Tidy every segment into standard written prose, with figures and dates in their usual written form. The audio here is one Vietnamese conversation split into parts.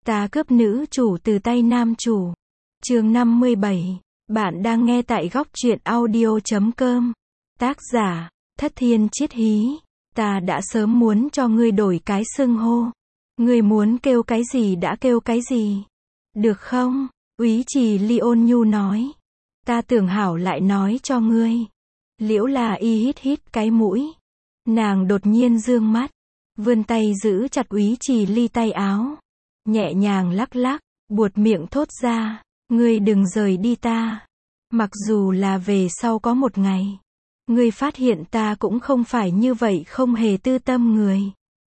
Ta cướp nữ chủ từ tay nam chủ. Chương 57. Bạn đang nghe tại góc truyện audio.com. Tác giả, Thất Thiên Chiết Hí. Ta đã sớm muốn cho ngươi đổi cái xưng hô. Ngươi muốn kêu cái gì đã kêu cái gì. Được không? Úy Trì Ly ôn nhu nói. Ta tưởng hảo lại nói cho ngươi. Liễu Là Y hít hít cái mũi. Nàng đột nhiên dương mắt, vươn tay giữ chặt Úy Trì Ly tay áo. Nhẹ nhàng lắc lắc, buột miệng thốt ra, ngươi đừng rời đi ta. Mặc dù là về sau có một ngày, ngươi phát hiện ta cũng không phải như vậy không hề tư tâm người.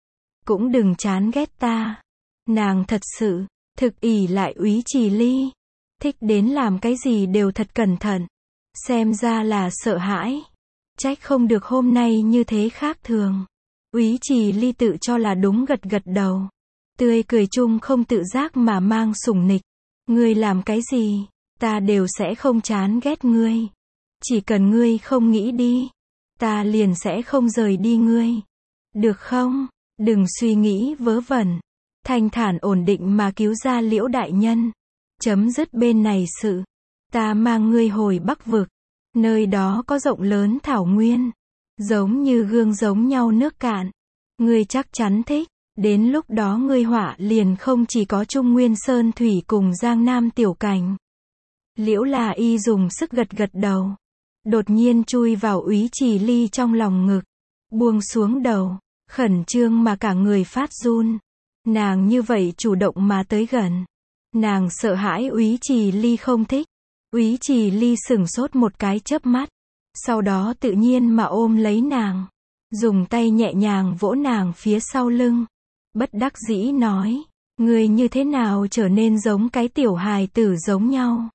Cũng đừng chán ghét ta. Nàng thật sự, thực ỷ lại Úy Trì Ly. Thích đến làm cái gì đều thật cẩn thận. Xem ra là sợ hãi. Trách không được hôm nay như thế khác thường. Úy Trì Ly tự cho là đúng gật gật đầu. Tươi cười chung không tự giác mà mang sủng nịch. Ngươi làm cái gì, ta đều sẽ không chán ghét ngươi. Chỉ cần ngươi không nghĩ đi, ta liền sẽ không rời đi ngươi. Được không? Đừng suy nghĩ vớ vẩn. Thanh thản ổn định mà cứu ra Liễu đại nhân. Chấm dứt bên này sự. Ta mang ngươi hồi Bắc vực. Nơi đó có rộng lớn thảo nguyên. Giống như gương giống nhau nước cạn. Ngươi chắc chắn thích. Đến lúc đó ngươi họa liền không chỉ có Trung Nguyên Sơn Thủy cùng Giang Nam Tiểu Cảnh. Liễu Là Y dùng sức gật gật đầu. Đột nhiên chui vào Úy Trì Ly trong lòng ngực. Buông xuống đầu. Khẩn trương mà cả người phát run. Nàng như vậy chủ động mà tới gần. Nàng sợ hãi Úy Trì Ly không thích. Úy Trì Ly sửng sốt một cái chớp mắt. Sau đó tự nhiên mà ôm lấy nàng. Dùng tay nhẹ nhàng vỗ nàng phía sau lưng. Bất đắc dĩ nói. Ngươi như thế nào trở nên giống cái tiểu hài tử giống nhau.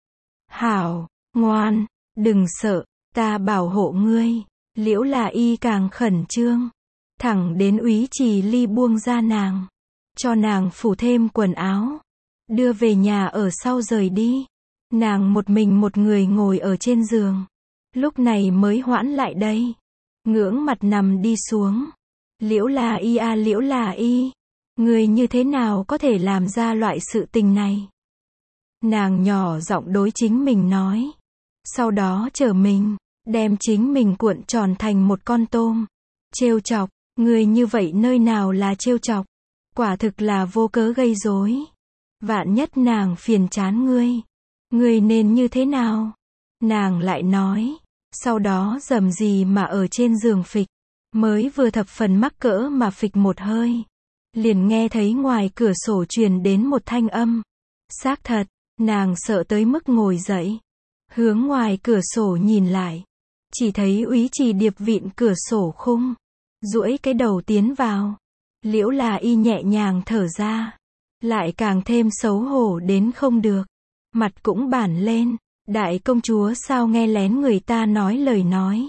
Hảo, ngoan, đừng sợ, ta bảo hộ ngươi. Liễu Là Y càng khẩn trương. Thẳng đến Úy Trì Ly buông ra nàng. Cho nàng phủ thêm quần áo. Đưa về nhà ở sau rời đi. Nàng một mình một người ngồi ở trên giường. Lúc này mới hoãn lại đây. Ngưỡng mặt nằm đi xuống. Liễu Là Y à Liễu Là Y. Người như thế nào có thể làm ra loại sự tình này? Nàng nhỏ giọng đối chính mình nói. Sau đó trở mình, đem chính mình cuộn tròn thành một con tôm. Trêu chọc, người như vậy nơi nào là trêu chọc? Quả thực là vô cớ gây rối. Vạn nhất nàng phiền chán ngươi. Ngươi nên như thế nào? Nàng lại nói. Sau đó rầm rì mà ở trên giường phịch. Mới vừa thập phần mắc cỡ mà phịch một hơi. Liền nghe thấy ngoài cửa sổ truyền đến một thanh âm. Xác thật, nàng sợ tới mức ngồi dậy. Hướng ngoài cửa sổ nhìn lại. Chỉ thấy Úy Trì Điệp vịn cửa sổ khung. Duỗi cái đầu tiến vào. Liễu Là Y nhẹ nhàng thở ra. Lại càng thêm xấu hổ đến không được. Mặt cũng bản lên. Đại công chúa sao nghe lén người ta nói lời nói.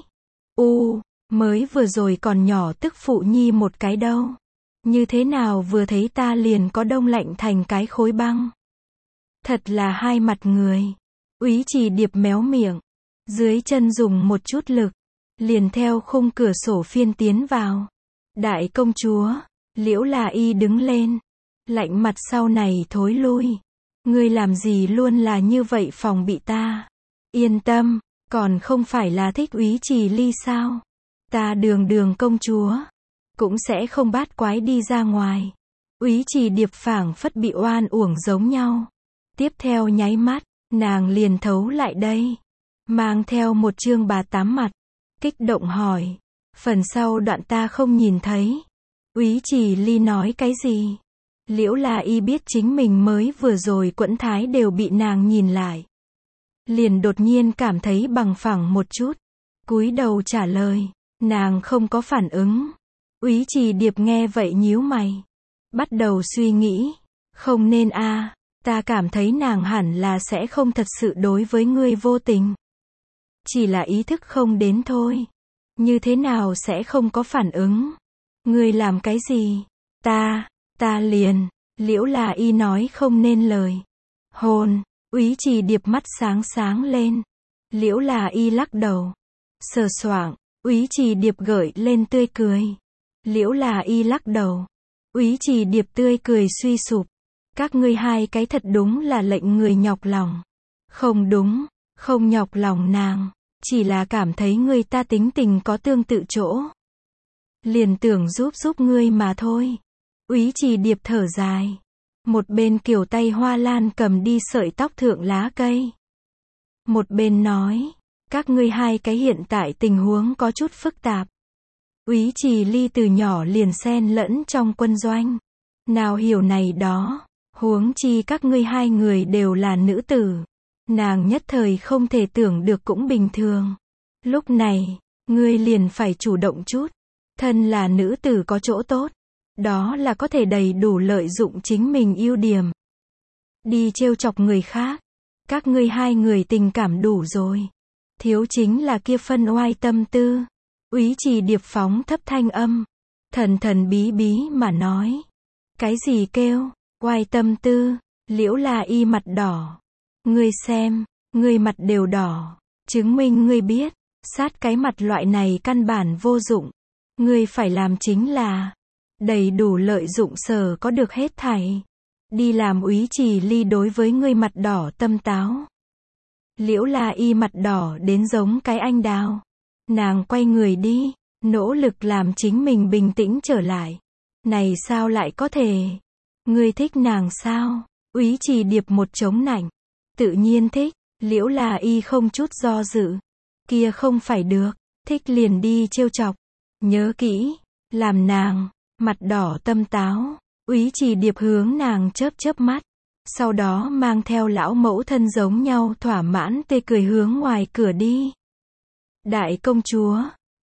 Mới vừa rồi còn nhỏ tức phụ nhi một cái đâu. Như thế nào vừa thấy ta liền có đông lạnh thành cái khối băng. Thật là hai mặt người. Úy Trì Điệp méo miệng. Dưới chân dùng một chút lực. Liền theo khung cửa sổ phiên tiến vào. Đại công chúa. Liễu Là Y đứng lên. Lạnh mặt sau này thối lui. Ngươi làm gì luôn là như vậy phòng bị ta. Yên tâm. Còn không phải là thích Úy Trì Ly sao. Ta đường công chúa. Cũng sẽ không bát quái đi ra ngoài. Úy Trì Điệp phảng phất bị oan uổng giống nhau. Tiếp theo nháy mắt, nàng liền thấu lại đây. Mang theo một trương bà tám mặt. Kích động hỏi. Phần sau đoạn ta không nhìn thấy. Úy Trì Ly nói cái gì? Liễu Là Y biết chính mình mới vừa rồi quẫn thái đều bị nàng nhìn lại. Liền đột nhiên cảm thấy bằng phẳng một chút. Cúi đầu trả lời. Nàng không có phản ứng. Úy Trì Điệp nghe vậy nhíu mày. Bắt đầu suy nghĩ. Không nên a, ta cảm thấy nàng hẳn là sẽ không thật sự đối với ngươi vô tình. Chỉ là ý thức không đến thôi. Như thế nào sẽ không có phản ứng? Ngươi làm cái gì? Ta liền. Liễu Là Y nói không nên lời. Hôn. Úy Trì Điệp mắt sáng sáng lên. Liễu Là Y lắc đầu. Sờ soạng. Úy Trì Điệp gợi lên tươi cười. Liễu Là Y lắc đầu. Úy Trì Điệp tươi cười suy sụp. Các ngươi hai cái thật đúng là lệnh người nhọc lòng. Không đúng, không nhọc lòng nàng, chỉ là cảm thấy người ta tính tình có tương tự chỗ. Liền tưởng giúp ngươi mà thôi. Úy Trì Điệp thở dài. Một bên kiểu tay hoa lan cầm đi sợi tóc thượng lá cây. Một bên nói, các ngươi hai cái hiện tại tình huống có chút phức tạp. Úy Trì Ly từ nhỏ liền xen lẫn trong quân doanh. Nào hiểu này đó, huống chi các ngươi hai người đều là nữ tử. Nàng nhất thời không thể tưởng được cũng bình thường. Lúc này, ngươi liền phải chủ động chút. Thân là nữ tử có chỗ tốt. Đó là có thể đầy đủ lợi dụng chính mình ưu điểm. Đi trêu chọc người khác. Các ngươi hai người tình cảm đủ rồi. Thiếu chính là kia phân oai tâm tư. Úy Trì Điệp phóng thấp thanh âm. Thần thần bí bí mà nói. Cái gì kêu, oai tâm tư, Liễu La Y mặt đỏ. Ngươi xem, ngươi mặt đều đỏ. Chứng minh ngươi biết, sát cái mặt loại này căn bản vô dụng. Ngươi phải làm chính là đầy đủ lợi dụng sở có được hết thảy. Đi làm. Úy Trì Ly đối với ngươi mặt đỏ tâm táo. Liễu La Y mặt đỏ đến giống cái anh đào. Nàng quay người đi, nỗ lực làm chính mình bình tĩnh trở lại. Này sao lại có thể? Ngươi thích nàng sao? Úy Trì Điệp một chống nạnh. Tự nhiên thích. Liễu La Y không chút do dự. Kia không phải được. Thích liền đi trêu chọc. Nhớ kỹ, làm nàng mặt đỏ tâm táo. Úy Trì Điệp hướng nàng chớp mắt. Sau đó mang theo lão mẫu thân giống nhau thỏa mãn tê cười hướng ngoài cửa đi. Đại công chúa,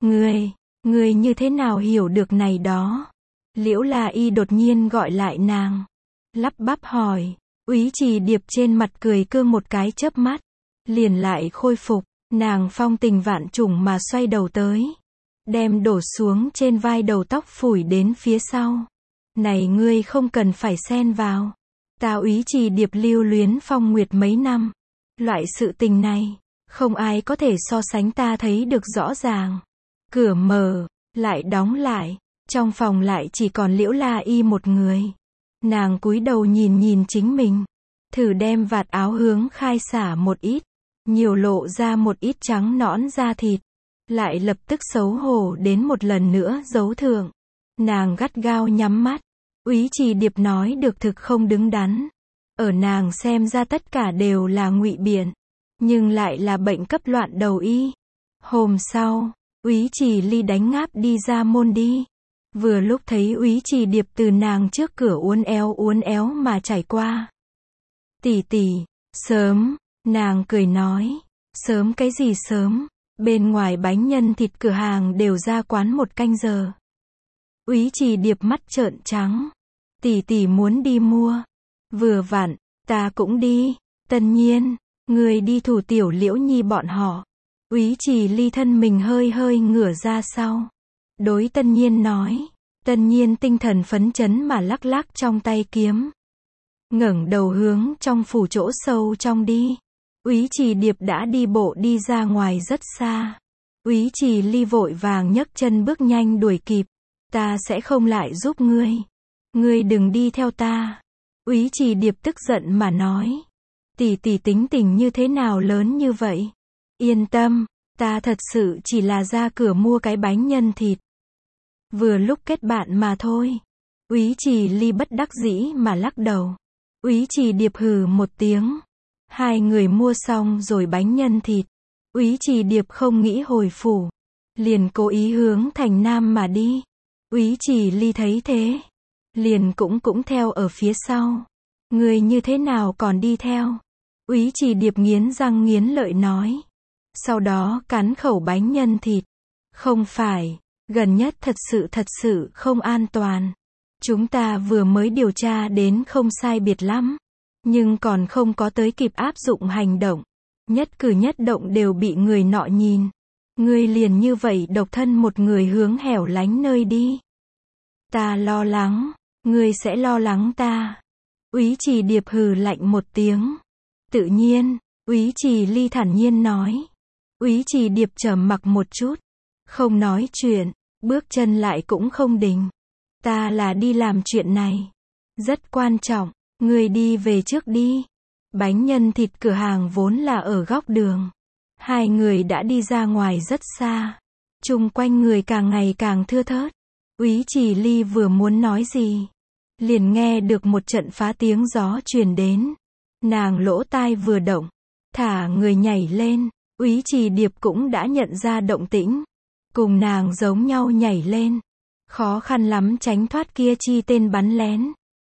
ngươi như thế nào hiểu được này đó? Liễu La Y đột nhiên gọi lại nàng. Lắp bắp hỏi. Úy Trì Điệp trên mặt cười cương một cái chớp mắt. Liền lại khôi phục. Nàng phong tình vạn trùng mà xoay đầu tới. Đem đổ xuống trên vai đầu tóc phủi đến phía sau. Này ngươi không cần phải xen vào. Ta Úy Trì Điệp lưu luyến Phong Nguyệt mấy năm. Loại sự tình này, không ai có thể so sánh ta thấy được rõ ràng. Cửa mở, lại đóng lại. Trong phòng lại chỉ còn Liễu La Y một người. Nàng cúi đầu nhìn chính mình. Thử đem vạt áo hướng khai xả một ít. Nhiều lộ ra một ít trắng nõn da thịt. Lại lập tức xấu hổ đến một lần nữa giấu thượng. Nàng gắt gao nhắm mắt. Úy Trì Điệp nói được thực không đứng đắn. Ở nàng xem ra tất cả đều là ngụy biện. Nhưng lại là bệnh cấp loạn đầu y. Hôm sau, Úy Trì Ly đánh ngáp đi ra môn đi. Vừa lúc thấy Úy Trì Điệp từ nàng trước cửa uốn éo mà trải qua. Tỷ tỷ, sớm, nàng cười nói. Sớm cái gì sớm, bên ngoài bánh nhân thịt cửa hàng đều ra quán 1 canh giờ. Úy Trì Điệp mắt trợn trắng. Tỷ tỷ muốn đi mua. Vừa vặn, ta cũng đi. Tân Nhiên, người đi thủ tiểu Liễu Nhi bọn họ. Úy Trì Ly thân mình hơi ngửa ra sau. Đối Tân Nhiên nói. Tân Nhiên tinh thần phấn chấn mà lắc trong tay kiếm. Ngẩng đầu hướng trong phủ chỗ sâu trong đi. Úy Trì Điệp đã đi bộ đi ra ngoài rất xa. Úy Trì Ly vội vàng nhấc chân bước nhanh đuổi kịp. Ta sẽ không lại giúp ngươi. Ngươi đừng đi theo ta. Úy Trì Điệp tức giận mà nói. Tỷ tỷ tính tình như thế nào lớn như vậy? Yên tâm, ta thật sự chỉ là ra cửa mua cái bánh nhân thịt. Vừa lúc kết bạn mà thôi. Úy Trì Ly bất đắc dĩ mà lắc đầu. Úy Trì Điệp hừ một tiếng. Hai người mua xong rồi bánh nhân thịt. Úy Trì Điệp không nghĩ hồi phủ. Liền cố ý hướng thành Nam mà đi. Úy Trì Ly thấy thế. Liền cũng theo ở phía sau. Người như thế nào còn đi theo? Úy Trì Điệp nghiến răng nghiến lợi nói. Sau đó cắn khẩu bánh nhân thịt. Không phải, gần nhất thật sự không an toàn. Chúng ta vừa mới điều tra đến không sai biệt lắm. Nhưng còn không có tới kịp áp dụng hành động. Nhất cử nhất động đều bị người nọ nhìn. Ngươi liền như vậy độc thân một người hướng hẻo lánh nơi đi. Ta lo lắng. Ngươi sẽ lo lắng ta. Úy Trì Điệp hừ lạnh một tiếng. Tự nhiên, Úy Trì Ly thản nhiên nói. Úy Trì Điệp trầm mặc một chút. Không nói chuyện, bước chân lại cũng không đình. Ta là đi làm chuyện này. Rất quan trọng, Ngươi đi về trước đi. Bánh nhân thịt cửa hàng vốn là ở góc đường. Hai người đã đi ra ngoài rất xa. Chung quanh người càng ngày càng thưa thớt. Úy Chỉ Ly vừa muốn nói gì, liền nghe được một trận phá tiếng gió truyền đến. Nàng lỗ tai vừa động, thả người nhảy lên. Úy Trì Điệp cũng đã nhận ra động tĩnh, cùng nàng giống nhau nhảy lên, khó khăn lắm tránh thoát kia chi tên bắn lén.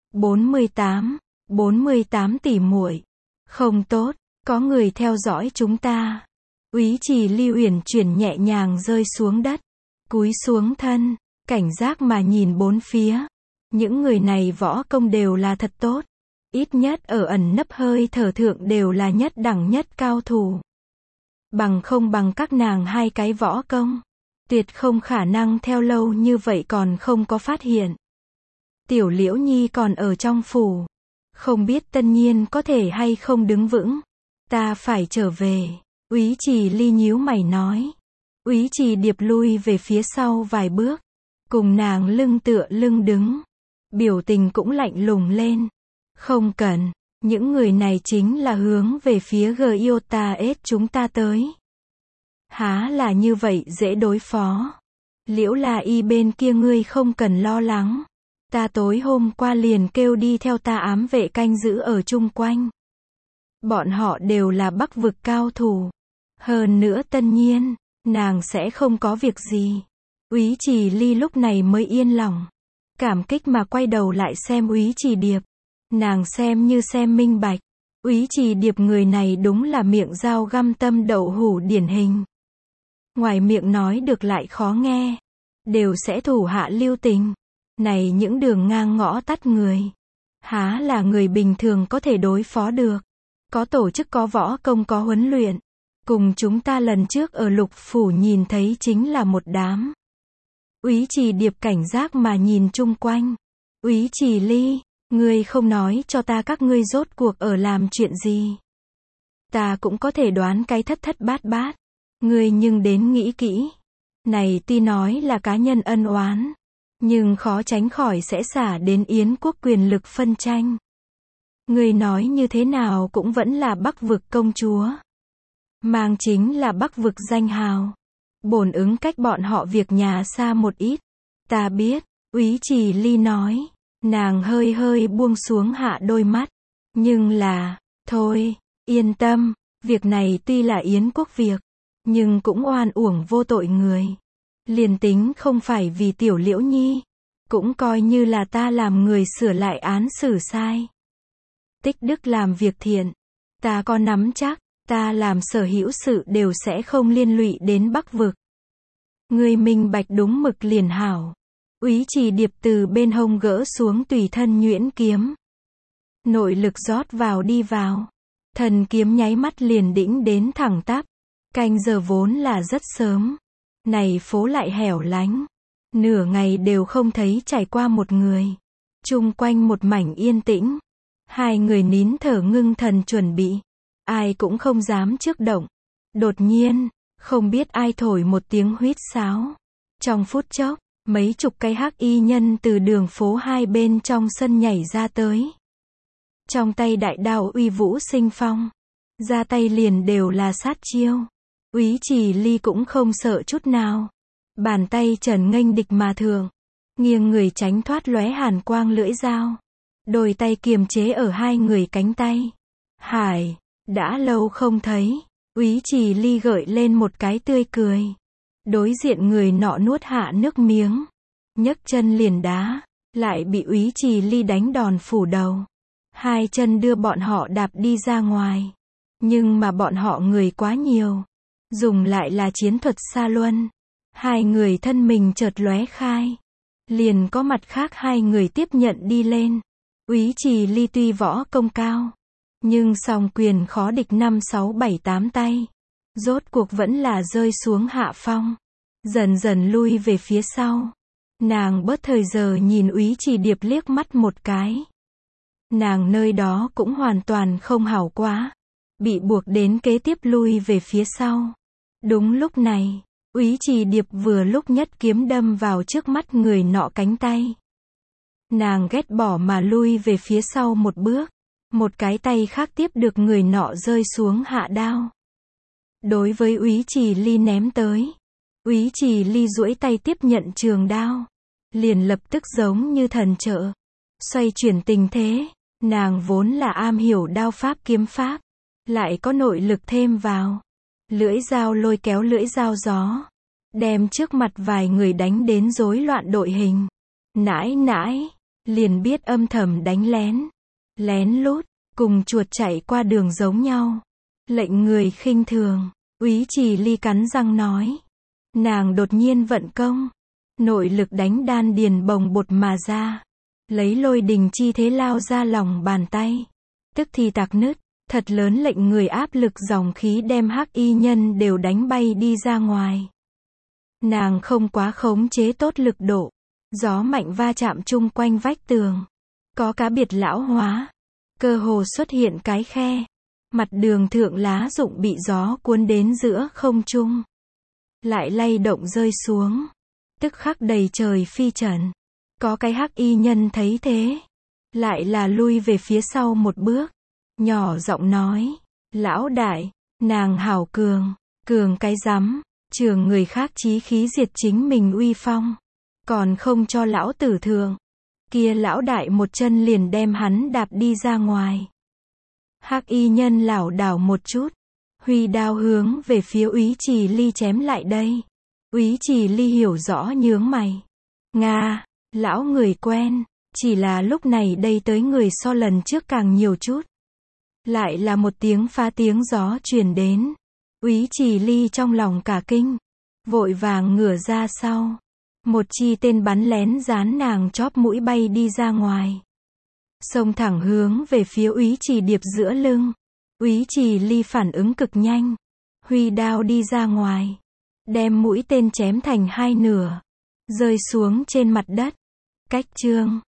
48 tỷ muội, không tốt, có người theo dõi chúng ta. Úy Trì Ly uyển chuyển nhẹ nhàng rơi xuống đất, cúi xuống thân, cảnh giác mà nhìn bốn phía. Những người này võ công đều là thật tốt, ít nhất ở ẩn nấp hơi thở thượng đều là nhất đẳng nhất cao thủ. Bằng không bằng các nàng hai cái võ công, tuyệt không khả năng theo lâu như vậy còn không có phát hiện. Tiểu Liễu Nhi còn ở trong phủ, không biết Tân Nhiên có thể hay không đứng vững. Ta phải trở về. Úy Trì Ly nhíu mày nói. Úy Trì Điệp lui về phía sau vài bước, cùng nàng lưng tựa lưng đứng, biểu tình cũng lạnh lùng lên. Không cần, những người này chính là hướng về phía Giotah chúng ta tới. Há là như vậy dễ đối phó. Liễu La Y bên kia ngươi không cần lo lắng. Ta tối hôm qua liền kêu đi theo ta ám vệ canh giữ ở chung quanh. Bọn họ đều là Bắc vực cao thủ. Hơn nữa Tân Nhiên, nàng sẽ không có việc gì. Úy Trì Ly lúc này mới yên lòng, cảm kích mà quay đầu lại xem Úy Trì Điệp. Nàng xem như xem minh bạch. Úy Trì Điệp người này đúng là miệng dao găm tâm đậu hũ điển hình. Ngoài miệng nói được lại khó nghe, đều sẽ thủ hạ lưu tình. Này những đường ngang ngõ tắt người, há là người bình thường có thể đối phó được. Có tổ chức, có võ công, có huấn luyện. Cùng chúng ta lần trước ở Lục Phủ nhìn thấy chính là một đám. Úy Trì Điệp cảnh giác mà nhìn chung quanh. Úy Trì Ly, ngươi không nói cho ta các ngươi rốt cuộc ở làm chuyện gì. Ta cũng có thể đoán cái thất thất bát bát. Ngươi nhưng đến nghĩ kỹ. Này tuy nói là cá nhân ân oán, nhưng khó tránh khỏi sẽ xả đến Yến quốc quyền lực phân tranh. Ngươi nói như thế nào cũng vẫn là Bắc vực công chúa. Mang chính là Bắc vực danh hào. Bổn ứng cách bọn họ việc nhà xa một ít. Ta biết, Úy Trì Ly nói. Nàng hơi hơi buông xuống hạ đôi mắt. Nhưng là, thôi, yên tâm, việc này tuy là Yến quốc việc, nhưng cũng oan uổng vô tội người. Liền tính không phải vì Tiểu Liễu Nhi, cũng coi như là ta làm người sửa lại án xử sai. Tích đức làm việc thiện, ta có nắm chắc, ta làm sở hữu sự đều sẽ không liên lụy đến Bắc vực. Ngươi minh bạch đúng mực liền hảo. Úy Trì Điệp từ bên hông gỡ xuống tùy thân nhuyễn kiếm. Nội lực rót vào đi vào. Thần kiếm nháy mắt liền đĩnh đến thẳng tắp. Canh giờ vốn là rất sớm. Này phố lại hẻo lánh. Nửa ngày đều không thấy trải qua một người. Chung quanh một mảnh yên tĩnh. Hai người nín thở ngưng thần chuẩn bị. Ai cũng không dám trước động. Đột nhiên, không biết ai thổi một tiếng huýt sáo. Trong phút chốc, mấy chục cái hắc y nhân từ đường phố hai bên trong sân nhảy ra tới. Trong tay đại đao uy vũ sinh phong. Ra tay liền đều là sát chiêu. Úy Trì Ly cũng không sợ chút nào. Bàn tay trần nghênh địch mà thượng. Nghiêng người tránh thoát lóe hàn quang lưỡi dao. Đôi tay kiềm chế ở hai người cánh tay. Hải, đã lâu không thấy. Úy Trì Ly gợi lên một cái tươi cười. Đối diện người nọ nuốt hạ nước miếng. Nhấc chân liền đá. Lại bị Úy Trì Ly đánh đòn phủ đầu. Hai chân đưa bọn họ đạp đi ra ngoài. Nhưng mà bọn họ người quá nhiều. Dùng lại là chiến thuật xa luân. Hai người thân mình chợt lóe khai. Liền có mặt khác hai người tiếp nhận đi lên. Úy Trì Ly tuy võ công cao, nhưng song quyền khó địch 5, 6, 7, 8 tay. Rốt cuộc vẫn là rơi xuống hạ phong. Dần dần lui về phía sau. Nàng bớt thời giờ nhìn Úy Trì Điệp liếc mắt một cái. Nàng nơi đó cũng hoàn toàn không hảo quá. Bị buộc đến kế tiếp lui về phía sau. Đúng lúc này, Úy Trì Điệp vừa lúc nhất kiếm đâm vào trước mắt người nọ cánh tay. Nàng ghét bỏ mà lui về phía sau một bước. Một cái tay khác tiếp được người nọ rơi xuống hạ đao. Đối với Úy Trì Ly ném tới. Úy Trì Ly duỗi tay tiếp nhận trường đao. Liền lập tức giống như thần trợ. Xoay chuyển tình thế. Nàng vốn là am hiểu đao pháp kiếm pháp. Lại có nội lực thêm vào. Lưỡi dao lôi kéo lưỡi dao gió. Đem trước mặt vài người đánh đến rối loạn đội hình. Nãi nãi. Liền biết âm thầm đánh lén. Lén lút. Cùng chuột chạy qua đường giống nhau. Lệnh người khinh thường. Úy Trì Ly cắn răng nói. Nàng đột nhiên vận công. Nội lực đánh đan điền bồng bột mà ra. Lấy lôi đình chi thế lao ra lòng bàn tay. Tức thì tạc nứt. Thật lớn lệnh người áp lực dòng khí đem hắc y nhân đều đánh bay đi ra ngoài. Nàng không quá khống chế tốt lực độ. Gió mạnh va chạm chung quanh vách tường. Có cá biệt lão hóa. Cơ hồ xuất hiện cái khe. Mặt đường thượng lá rụng bị gió cuốn đến giữa không trung. Lại lay động rơi xuống. Tức khắc đầy trời phi trần. Có cái hắc y nhân thấy thế. Lại là lui về phía sau một bước. Nhỏ giọng nói. Lão đại, nàng hảo cường. Cường cái rắm. Trường người khác chí khí diệt chính mình uy phong. Còn không cho lão tử thượng. Kia lão đại một chân liền đem hắn đạp đi ra ngoài. Hắc y nhân lảo đảo một chút. Huy đao hướng về phía Úy Trì Ly chém lại đây. Úy Trì Ly hiểu rõ nhướng mày. Nga, lão người quen. Chỉ là lúc này đây tới người so lần trước càng nhiều chút. Lại là một tiếng phá tiếng gió truyền đến. Úy Trì Ly trong lòng cả kinh. Vội vàng ngửa ra sau. Một chi tên bắn lén dán nàng chóp mũi bay đi ra ngoài. Xông thẳng hướng về phía Úy Trì Điệp giữa lưng. Úy Trì Ly phản ứng cực nhanh. Huy đao đi ra ngoài. Đem mũi tên chém thành hai nửa. Rơi xuống trên mặt đất. Cách chương